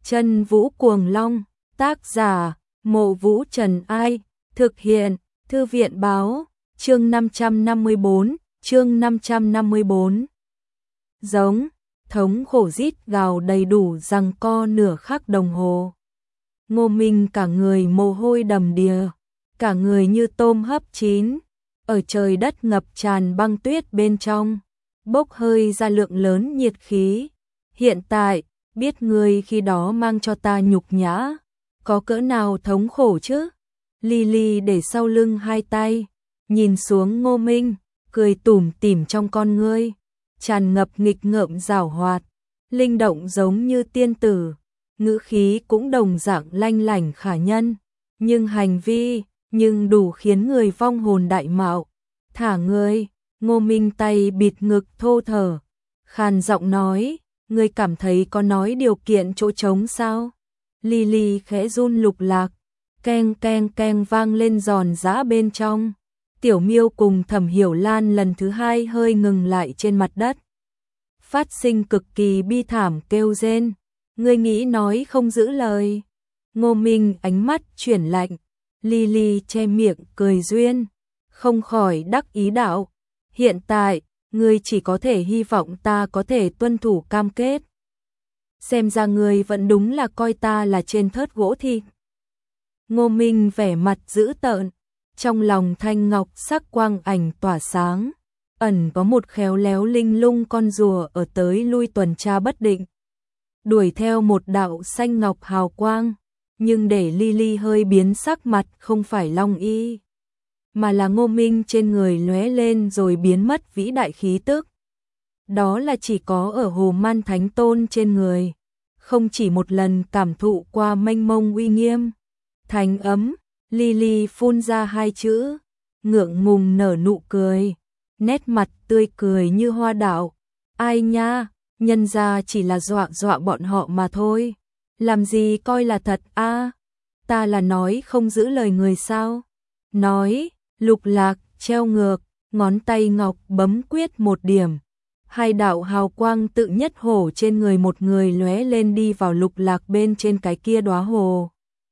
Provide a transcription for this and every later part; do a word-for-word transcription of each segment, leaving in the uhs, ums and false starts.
Chân Vũ Cuồng Long, tác giả, Mộ Vũ Trần Ai, thực hiện, Thư viện báo, chương năm trăm năm mươi bốn, chương năm trăm năm mươi bốn. Giống, thống khổ rít gào đầy đủ giằng co nửa khắc đồng hồ. Ngô Minh cả người mồ hôi đầm đìa, cả người như tôm hấp chín, ở trời đất ngập tràn băng tuyết bên trong, bốc hơi ra lượng lớn nhiệt khí. Hiện tại, biết ngươi khi đó mang cho ta nhục nhã, có cỡ nào thống khổ chứ? Lily để sau lưng hai tay, nhìn xuống Ngô Minh, cười tủm tỉm trong con ngươi, tràn ngập nghịch ngợm giảo hoạt, linh động giống như tiên tử, ngữ khí cũng đồng dạng lanh lảnh khả nhân, nhưng hành vi, nhưng đủ khiến người vong hồn đại mạo. Thả ngươi, Ngô Minh tay bịt ngực thô thở, khàn giọng nói, ngươi cảm thấy có nói điều kiện chỗ trống sao? Lily khẽ run lục lạc, keng keng keng vang lên giòn giã bên trong. Tiểu Miêu cùng Thẩm Hiểu Lan lần thứ hai hơi ngừng lại trên mặt đất, phát sinh cực kỳ bi thảm kêu rên. Ngươi nghĩ nói không giữ lời. Ngô Minh ánh mắt chuyển lạnh, Lily che miệng cười duyên, không khỏi đắc ý đạo, hiện tại, ngươi chỉ có thể hy vọng ta có thể tuân thủ cam kết. Xem ra ngươi vẫn đúng là coi ta là trên thớt gỗ thịt. Ngô Minh vẻ mặt dữ tợn, trong lòng thanh ngọc sắc quang ảnh tỏa sáng, ẩn có một khéo léo linh lung con rùa ở tới lui tuần tra bất định, đuổi theo một đạo xanh ngọc hào quang, nhưng để Lily hơi biến sắc mặt không phải Long Y, mà là Ngô Minh trên người lóe lên rồi biến mất vĩ đại khí tức. Đó là chỉ có ở Hồ Man Thánh Tôn trên người, không chỉ một lần cảm thụ qua mênh mông uy nghiêm. Thành ấm, Lily phun ra hai chữ, ngượng ngùng nở nụ cười, nét mặt tươi cười như hoa đào. Ai nha, nhân ra chỉ là dọa dọa bọn họ mà thôi, làm gì coi là thật a? À, ta là nói không giữ lời người sao? Nói, lục lạc, treo ngược, ngón tay ngọc bấm quyết một điểm. Hai đạo hào quang tự nhất hổ trên người một người lóe lên đi vào lục lạc bên trên cái kia đóa hồ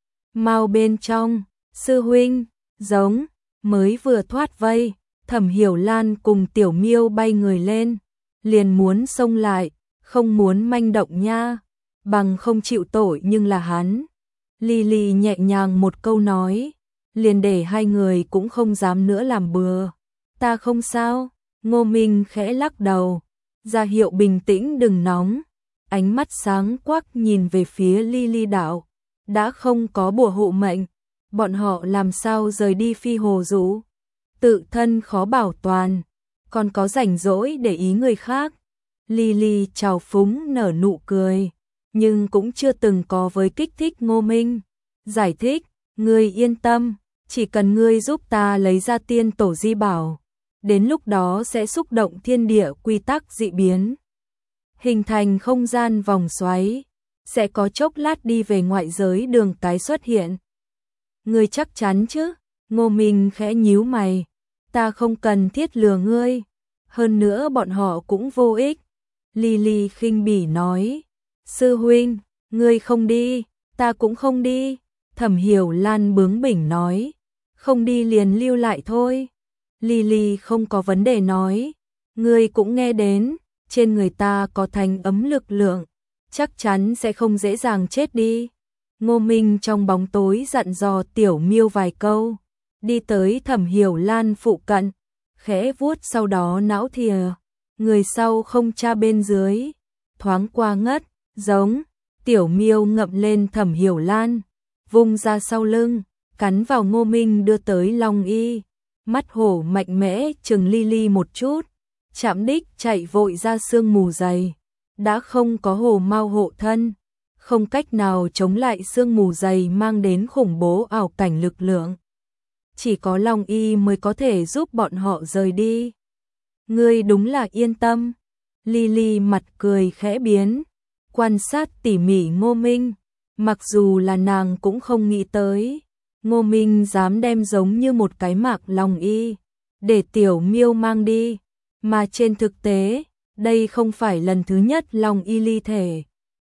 mau bên trong. Sư huynh, giống, mới vừa thoát vây, Thẩm Hiểu Lan cùng Tiểu Miêu bay người lên, liền muốn xông lại, không muốn manh động nha, bằng không chịu tội nhưng là hắn. Lily nhẹ nhàng một câu nói, liền để hai người cũng không dám nữa làm bừa. Ta không sao. Ngô Minh khẽ lắc đầu, ra hiệu bình tĩnh đừng nóng, ánh mắt sáng quắc nhìn về phía Lily đạo, đã không có bùa hộ mệnh, bọn họ làm sao rời đi Phi Hồ Dụ, tự thân khó bảo toàn, còn có rảnh rỗi để ý người khác. Lily trào phúng nở nụ cười, nhưng cũng chưa từng có với kích thích Ngô Minh, giải thích, ngươi yên tâm, chỉ cần ngươi giúp ta lấy ra tiên tổ di bảo, đến lúc đó sẽ xúc động thiên địa quy tắc dị biến, hình thành không gian vòng xoáy, sẽ có chốc lát đi về ngoại giới đường cái xuất hiện. Ngươi chắc chắn chứ? Ngô Minh khẽ nhíu mày, ta không cần thiết lừa ngươi, hơn nữa bọn họ cũng vô ích. Lily khinh bỉ nói, sư huynh, ngươi không đi, ta cũng không đi. Thẩm Hiểu Lan bướng bỉnh nói, không đi liền lưu lại thôi. Lily không có vấn đề nói, ngươi cũng nghe đến, trên người ta có thành ấm lực lượng, chắc chắn sẽ không dễ dàng chết đi. Ngô Minh trong bóng tối dặn dò Tiểu Miêu vài câu, đi tới Thẩm Hiểu Lan phụ cận, khẽ vuốt sau đó não thìa, người sau không tra bên dưới, thoáng qua ngất, giống. Tiểu Miêu ngậm lên Thẩm Hiểu Lan, vung ra sau lưng, cắn vào Ngô Minh đưa tới Long Y. Mắt hổ mạnh mẽ chừng Lily một chút, chạm đích chạy vội ra sương mù dày, đã không có hồ mau hộ thân, không cách nào chống lại sương mù dày mang đến khủng bố ảo cảnh lực lượng. Chỉ có Long Y mới có thể giúp bọn họ rời đi. Ngươi đúng là yên tâm. Lily mặt cười khẽ biến, quan sát tỉ mỉ Ngô Minh, mặc dù là nàng cũng không nghĩ tới Ngô Minh dám đem giống như một cái mạc Long Y để Tiểu Miêu mang đi, mà trên thực tế, đây không phải lần thứ nhất Long Y ly thể,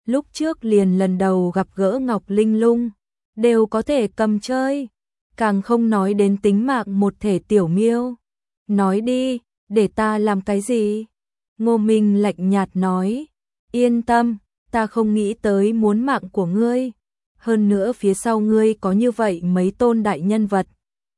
lúc trước liền lần đầu gặp gỡ Ngọc Linh Lung, đều có thể cầm chơi, càng không nói đến tính mạng một thể tiểu miêu. Nói đi, để ta làm cái gì? Ngô Minh lạnh nhạt nói, yên tâm, ta không nghĩ tới muốn mạng của ngươi. Hơn nữa phía sau ngươi có như vậy mấy tôn đại nhân vật.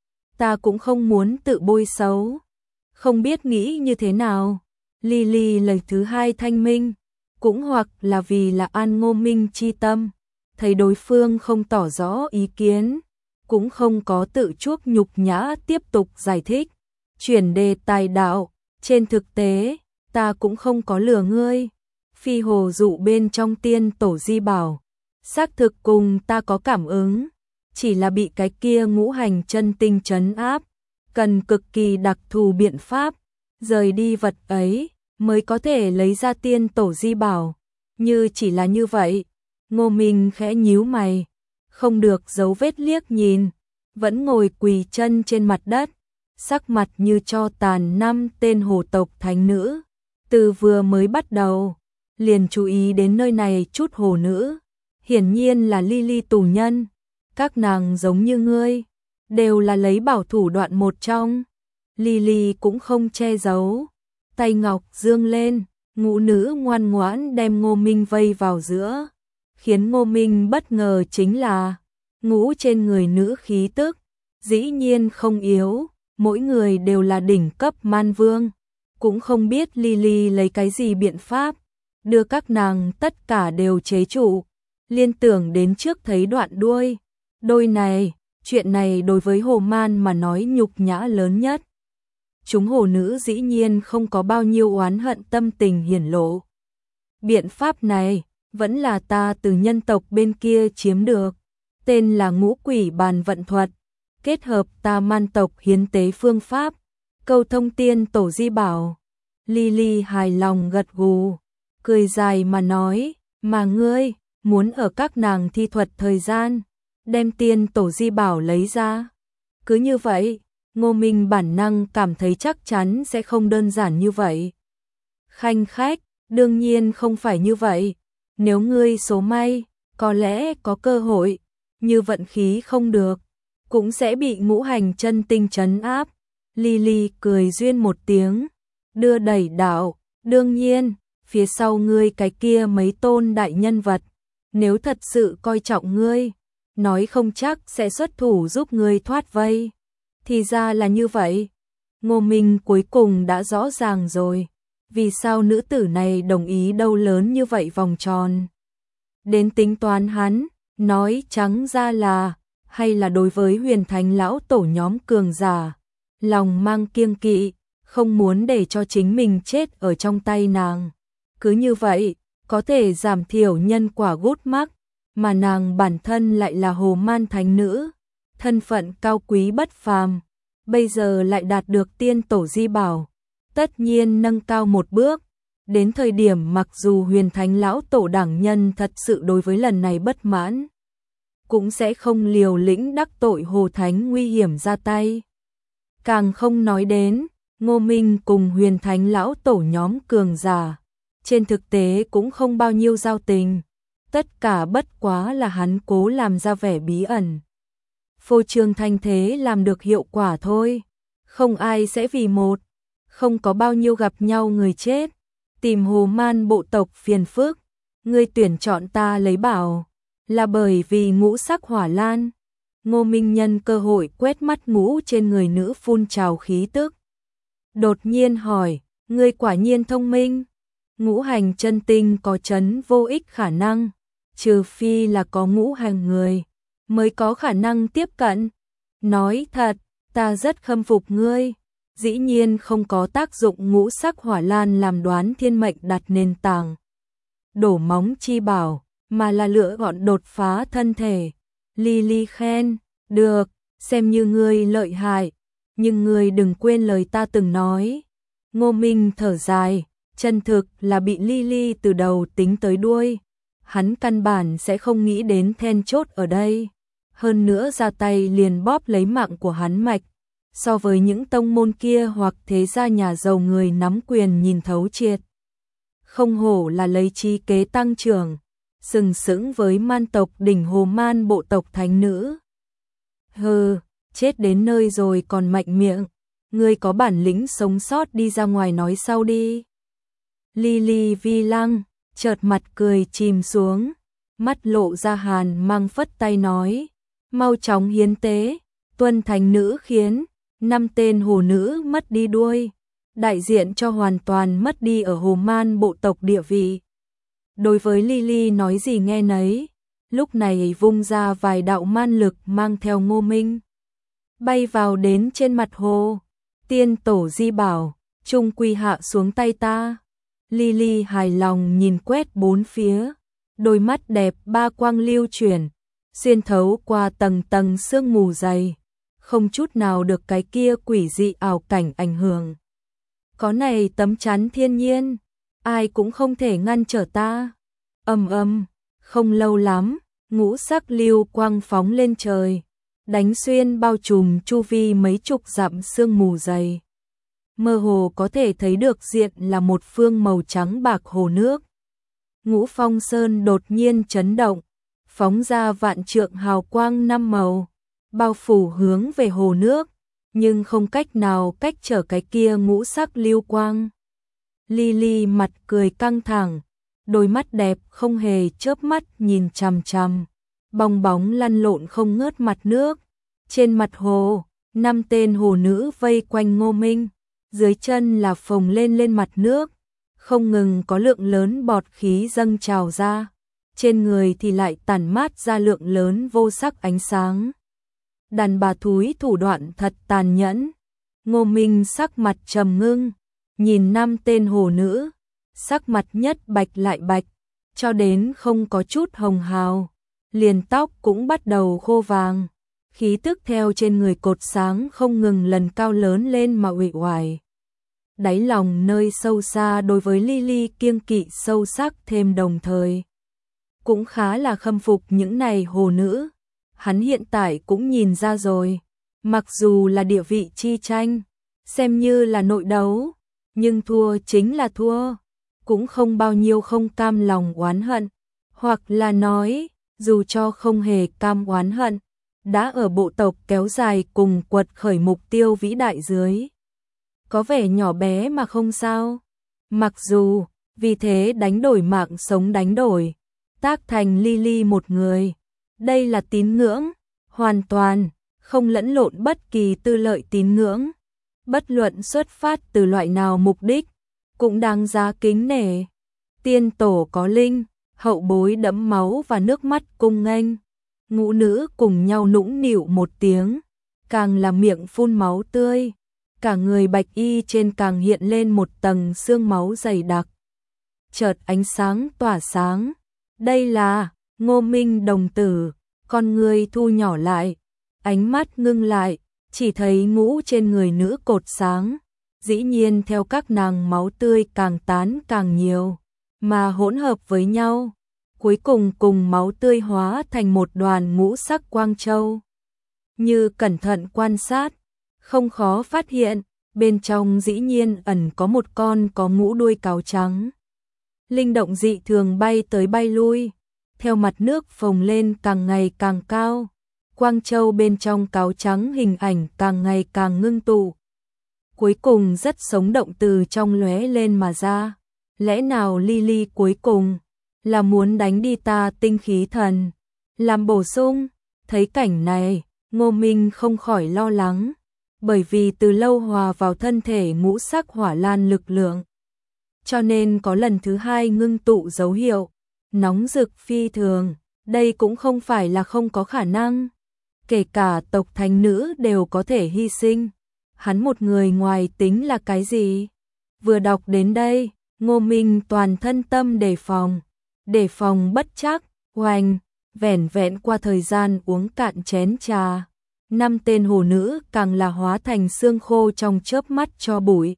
Ta cũng không muốn tự bôi xấu. Không biết nghĩ như thế nào. Lily lần thứ hai thanh minh, cũng hoặc là vì là an Ngô Minh chi tâm. Thấy đối phương không tỏ rõ ý kiến, cũng không có tự chuốc nhục nhã tiếp tục giải thích. Chuyển đề tài đạo, trên thực tế, ta cũng không có lừa ngươi. Phi hồ dụ bên trong tiên tổ di bảo, xác thực cùng ta có cảm ứng, chỉ là bị cái kia ngũ hành chân tinh trấn áp, cần cực kỳ đặc thù biện pháp, rời đi vật ấy, mới có thể lấy ra tiên tổ di bảo. Như chỉ là như vậy, Ngô Minh khẽ nhíu mày, không được giấu vết liếc nhìn, vẫn ngồi quỳ chân trên mặt đất, sắc mặt như cho tàn năm tên hồ tộc thánh nữ. Từ vừa mới bắt đầu, liền chú ý đến nơi này chút hồ nữ, hiển nhiên là Lily tù nhân, các nàng giống như ngươi, đều là lấy bảo thủ đoạn một trong. Lily cũng không che giấu, tay ngọc dương lên, ngũ nữ ngoan ngoãn đem Ngô Minh vây vào giữa. Khiến Ngô Minh bất ngờ chính là, ngũ trên người nữ khí tức, dĩ nhiên không yếu, mỗi người đều là đỉnh cấp man vương. Cũng không biết Lily lấy cái gì biện pháp, đưa các nàng tất cả đều chế trụ, liên tưởng đến trước thấy đoạn đuôi. Đôi này, chuyện này đối với hồ man mà nói nhục nhã lớn nhất. Chúng hồ nữ dĩ nhiên không có bao nhiêu oán hận tâm tình hiển lộ. Biện pháp này, vẫn là ta từ nhân tộc bên kia chiếm được, tên là ngũ quỷ bàn vận thuật, kết hợp ta man tộc hiến tế phương pháp, câu thông tiên tổ di bảo. Lily hài lòng gật gù, cười dài mà nói, mà ngươi, muốn ở các nàng thi thuật thời gian, đem tiên tổ di bảo lấy ra. Cứ như vậy, Ngô Minh bản năng cảm thấy chắc chắn sẽ không đơn giản như vậy. Khanh khách, đương nhiên không phải như vậy. Nếu ngươi số may, có lẽ có cơ hội, như vận khí không được, cũng sẽ bị ngũ hành chân tinh trấn áp. Lily cười duyên một tiếng, đưa đẩy đạo, đương nhiên, phía sau ngươi cái kia mấy tôn đại nhân vật, nếu thật sự coi trọng ngươi, nói không chắc sẽ xuất thủ giúp ngươi thoát vây. Thì ra là như vậy. Ngô Minh cuối cùng đã rõ ràng rồi. Vì sao nữ tử này đồng ý đâu lớn như vậy vòng tròn. Đến tính toán hắn, nói trắng ra là, hay là đối với huyền thánh lão tổ nhóm cường giả, lòng mang kiêng kỵ, không muốn để cho chính mình chết ở trong tay nàng. Cứ như vậy, có thể giảm thiểu nhân quả gút mắc, mà nàng bản thân lại là hồ man thánh nữ, thân phận cao quý bất phàm, bây giờ lại đạt được tiên tổ di bảo, tất nhiên nâng cao một bước. Đến thời điểm mặc dù huyền thánh lão tổ đảng nhân thật sự đối với lần này bất mãn, cũng sẽ không liều lĩnh đắc tội hồ thánh nguy hiểm ra tay. Càng không nói đến, Ngô Minh cùng huyền thánh lão tổ nhóm cường giả, trên thực tế cũng không bao nhiêu giao tình, tất cả bất quá là hắn cố làm ra vẻ bí ẩn. Phô trương thanh thế làm được hiệu quả thôi, không ai sẽ vì một, không có bao nhiêu gặp nhau người chết, tìm hồ man bộ tộc phiền phức. Ngươi tuyển chọn ta lấy bảo, là bởi vì ngũ sắc hỏa lan. Ngô Minh nhân cơ hội quét mắt ngũ trên người nữ phun trào khí tức. Đột nhiên hỏi, ngươi quả nhiên thông minh. Ngũ hành chân tinh có chấn vô ích khả năng, trừ phi là có ngũ hành người, mới có khả năng tiếp cận. Nói thật, ta rất khâm phục ngươi. Dĩ nhiên không có tác dụng ngũ sắc hỏa lan làm đoán thiên mệnh đặt nền tảng, đổ móng chi bảo, mà là lựa gọn đột phá thân thể. Lily khen, được, xem như ngươi lợi hại, nhưng ngươi đừng quên lời ta từng nói. Ngô Minh thở dài, chân thực là bị Lily từ đầu tính tới đuôi. Hắn căn bản sẽ không nghĩ đến then chốt ở đây. Hơn nữa ra tay liền bóp lấy mạng của hắn mạch. So với những tông môn kia hoặc thế gia nhà giàu người nắm quyền nhìn thấu triệt. Không hổ là lấy trí kế tăng trưởng, sừng sững với man tộc đỉnh Hồ Man bộ tộc thánh nữ. Hừ, chết đến nơi rồi còn mạnh miệng, ngươi có bản lĩnh sống sót đi ra ngoài nói sau đi. Lily Vi Lăng chợt mặt cười chìm xuống, mắt lộ ra hàn mang phất tay nói, mau chóng hiến tế, tuân thánh nữ khiến năm tên hồ nữ mất đi đuôi, đại diện cho hoàn toàn mất đi ở Hồ Man bộ tộc địa vị. Đối với Lily nói gì nghe nấy, lúc này vung ra vài đạo man lực mang theo Ngô Minh, bay vào đến trên mặt hồ. Tiên tổ di bảo, trung quy hạ xuống tay ta. Lily hài lòng nhìn quét bốn phía, đôi mắt đẹp ba quang lưu chuyển, xuyên thấu qua tầng tầng sương mù dày, không chút nào được cái kia quỷ dị ảo cảnh ảnh hưởng. Có này tấm chắn thiên nhiên, ai cũng không thể ngăn trở ta. Ầm ầm, không lâu lắm, ngũ sắc lưu quang phóng lên trời, đánh xuyên bao trùm chu vi mấy chục dặm sương mù dày. Mơ hồ có thể thấy được diện là một phương màu trắng bạc hồ nước. Ngũ Phong Sơn đột nhiên chấn động, phóng ra vạn trượng hào quang năm màu, bao phủ hướng về hồ nước, nhưng không cách nào cách trở cái kia ngũ sắc lưu quang. Lily mặt cười căng thẳng, đôi mắt đẹp không hề chớp mắt nhìn chằm chằm, bong bóng lăn lộn không ngớt mặt nước. Trên mặt hồ, năm tên hồ nữ vây quanh Ngô Minh, dưới chân là phồng lên lên mặt nước, không ngừng có lượng lớn bọt khí dâng trào ra, trên người thì lại tản mát ra lượng lớn vô sắc ánh sáng. Đàn bà thúi thủ đoạn thật tàn nhẫn. Ngô Minh sắc mặt trầm ngưng, nhìn năm tên hồ nữ, sắc mặt nhất bạch lại bạch, cho đến không có chút hồng hào, liền tóc cũng bắt đầu khô vàng. Khí tức theo trên người cột sáng không ngừng lần cao lớn lên mà uể oải. Đáy lòng nơi sâu xa đối với Lily kiêng kỵ sâu sắc thêm đồng thời cũng khá là khâm phục những này hồ nữ. Hắn hiện tại cũng nhìn ra rồi, mặc dù là địa vị chi tranh, xem như là nội đấu, nhưng thua chính là thua, cũng không bao nhiêu không cam lòng oán hận, hoặc là nói, dù cho không hề cam oán hận, đã ở bộ tộc kéo dài cùng quật khởi mục tiêu vĩ đại dưới. Có vẻ nhỏ bé mà không sao. Mặc dù, vì thế đánh đổi mạng sống đánh đổi, tác thành Lily một người. Đây là tín ngưỡng, hoàn toàn, không lẫn lộn bất kỳ tư lợi tín ngưỡng. Bất luận xuất phát từ loại nào mục đích, cũng đáng giá kính nể. Tiên tổ có linh, hậu bối đẫm máu và nước mắt cung nghênh. Ngũ nữ cùng nhau nũng nịu một tiếng, càng là miệng phun máu tươi, cả người bạch y trên càng hiện lên một tầng xương máu dày đặc. Chợt ánh sáng tỏa sáng, đây là Ngô Minh đồng tử, con người thu nhỏ lại, ánh mắt ngưng lại, chỉ thấy ngũ trên người nữ cột sáng, dĩ nhiên theo các nàng máu tươi càng tán càng nhiều, mà hỗn hợp với nhau. Cuối cùng cùng máu tươi hóa thành một đoàn ngũ sắc quang châu. Như cẩn thận quan sát, không khó phát hiện, bên trong dĩ nhiên ẩn có một con có mũ đuôi cáo trắng. Linh động dị thường bay tới bay lui, theo mặt nước phồng lên càng ngày càng cao. Quang châu bên trong cáo trắng hình ảnh càng ngày càng ngưng tụ. Cuối cùng rất sống động từ trong lóe lên mà ra. Lẽ nào Lily cuối cùng là muốn đánh đi ta tinh khí thần, làm bổ sung? Thấy cảnh này, Ngô Minh không khỏi lo lắng, bởi vì từ lâu hòa vào thân thể ngũ sắc hỏa lan lực lượng, cho nên có lần thứ hai ngưng tụ dấu hiệu, nóng rực phi thường, đây cũng không phải là không có khả năng. Kể cả tộc thánh nữ đều có thể hy sinh, hắn một người ngoài tính là cái gì? Vừa đọc đến đây, Ngô Minh toàn thân tâm đề phòng, đề phòng bất chắc, hoành, vẻn vẹn qua thời gian uống cạn chén trà. Năm tên hồ nữ càng là hóa thành xương khô trong chớp mắt cho bụi.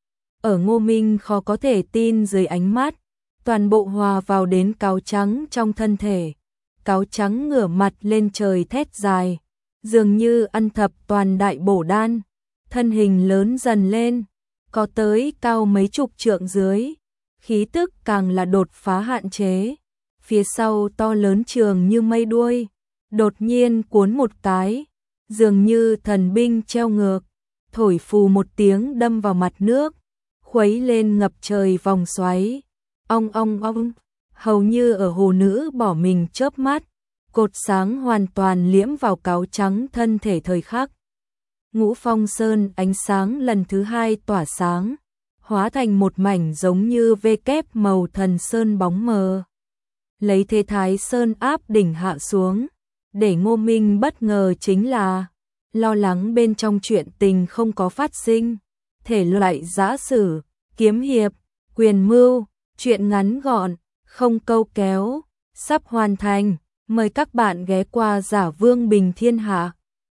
Ở Ngô Minh khó có thể tin dưới ánh mắt, toàn bộ hòa vào đến cáo trắng trong thân thể. Cáo trắng ngửa mặt lên trời thét dài, dường như ăn thập toàn đại bổ đan, thân hình lớn dần lên, có tới cao mấy chục trượng dưới, khí tức càng là đột phá hạn chế, phía sau to lớn trường như mây đuôi, đột nhiên cuốn một cái, dường như thần binh treo ngược, thổi phù một tiếng đâm vào mặt nước, khuấy lên ngập trời vòng xoáy. Ong ong ong, hầu như ở hồ nữ bỏ mình chớp mắt, cột sáng hoàn toàn liễm vào cáo trắng thân thể thời khắc. Ngũ Phong Sơn ánh sáng lần thứ hai tỏa sáng, hóa thành một mảnh giống như vê kép màu thần sơn bóng mờ. Lấy thế Thái Sơn áp đỉnh hạ xuống, để Ngô Minh bất ngờ chính là lo lắng bên trong chuyện tình không có phát sinh, thể loại giã sử, kiếm hiệp, quyền mưu, chuyện ngắn gọn, không câu kéo, sắp hoàn thành, mời các bạn ghé qua Giả Vương Bình Thiên Hạ.